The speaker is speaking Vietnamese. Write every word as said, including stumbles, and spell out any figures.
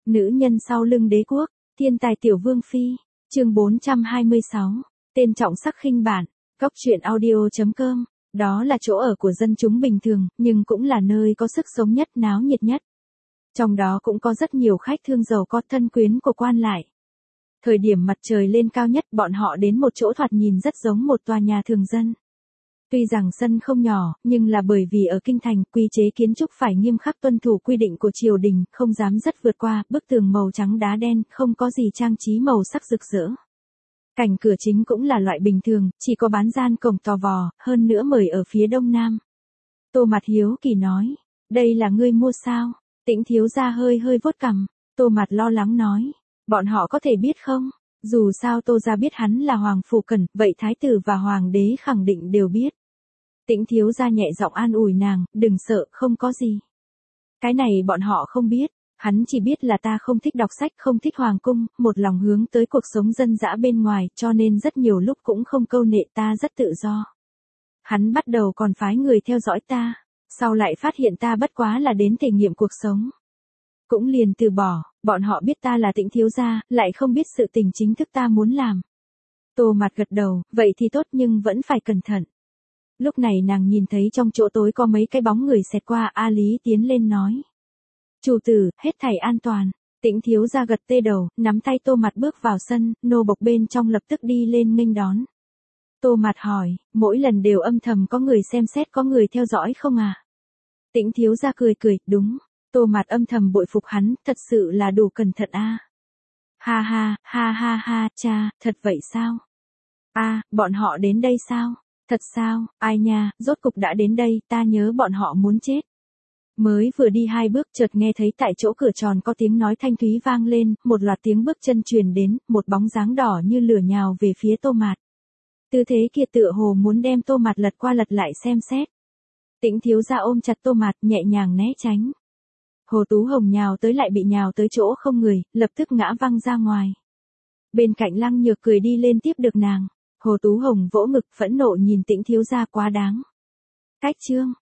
Nữ nhân sau lưng đế quốc, thiên tài tiểu vương phi, chương bốn trăm hai mươi sáu, tên trọng sắc khinh bản, góc truyện audio chấm com, đó là chỗ ở của dân chúng bình thường, nhưng cũng là nơi có sức sống nhất, náo nhiệt nhất. Trong đó cũng có rất nhiều khách thương giàu có, thân quyến của quan lại. Thời điểm mặt trời lên cao nhất, bọn họ đến một chỗ thoạt nhìn rất giống một tòa nhà thường dân. Tuy rằng sân không nhỏ, nhưng là bởi vì ở kinh thành, quy chế kiến trúc phải nghiêm khắc tuân thủ quy định của triều đình, không dám rất vượt qua, bức tường màu trắng đá đen, không có gì trang trí màu sắc rực rỡ. Cảnh cửa chính cũng là loại bình thường, chỉ có bán gian cổng tò vò, hơn nữa mời ở phía đông nam. Tô Mạt hiếu kỳ nói, đây là ngươi mua sao? Tĩnh thiếu gia hơi hơi vuốt cằm, Tô Mạt lo lắng nói, bọn họ có thể biết không? Dù sao Tô gia biết hắn là Hoàng Phủ Cẩn, vậy thái tử và hoàng đế khẳng định đều biết. Tĩnh thiếu gia nhẹ giọng an ủi nàng, đừng sợ, không có gì. Cái này bọn họ không biết, hắn chỉ biết là ta không thích đọc sách, không thích hoàng cung, một lòng hướng tới cuộc sống dân dã bên ngoài, cho nên rất nhiều lúc cũng không câu nệ, ta rất tự do. Hắn bắt đầu còn phái người theo dõi ta, sau lại phát hiện ta bất quá là đến thể nghiệm cuộc sống. Cũng liền từ bỏ, bọn họ biết ta là Tĩnh thiếu gia, lại không biết sự tình chính thức ta muốn làm. Tô Mạt gật đầu, vậy thì tốt nhưng vẫn phải cẩn thận. Lúc này nàng nhìn thấy trong chỗ tối có mấy cái bóng người xẹt qua, A Lý tiến lên nói. Chủ tử, hết thảy an toàn. Tĩnh thiếu gia gật tê đầu, nắm tay Tô Mạt bước vào sân, nô bộc bên trong lập tức đi lên nghênh đón. Tô Mạt hỏi, mỗi lần đều âm thầm có người xem xét, có người theo dõi không à? Tĩnh thiếu gia cười cười, đúng. Tô Mạt âm thầm bội phục hắn, thật sự là đủ cẩn thận a. À. Ha ha, ha ha ha, cha, thật vậy sao? A, à, bọn họ đến đây sao? Thật sao, ai nha, rốt cục đã đến đây, ta nhớ bọn họ muốn chết. Mới vừa đi hai bước chợt nghe thấy tại chỗ cửa tròn có tiếng nói thanh thúy vang lên, một loạt tiếng bước chân truyền đến, một bóng dáng đỏ như lửa nhào về phía Tô Mạt. Tư thế kia tựa hồ muốn đem Tô Mạt lật qua lật lại xem xét. Tĩnh thiếu gia ôm chặt Tô Mạt, nhẹ nhàng né tránh. Hồ Tú Hồng nhào tới lại bị nhào tới chỗ không người, lập tức ngã văng ra ngoài. Bên cạnh Lăng Nhược cười đi lên tiếp được nàng. Hồ Tú Hồng vỗ ngực phẫn nộ nhìn Tĩnh thiếu gia quá đáng. Cách chương,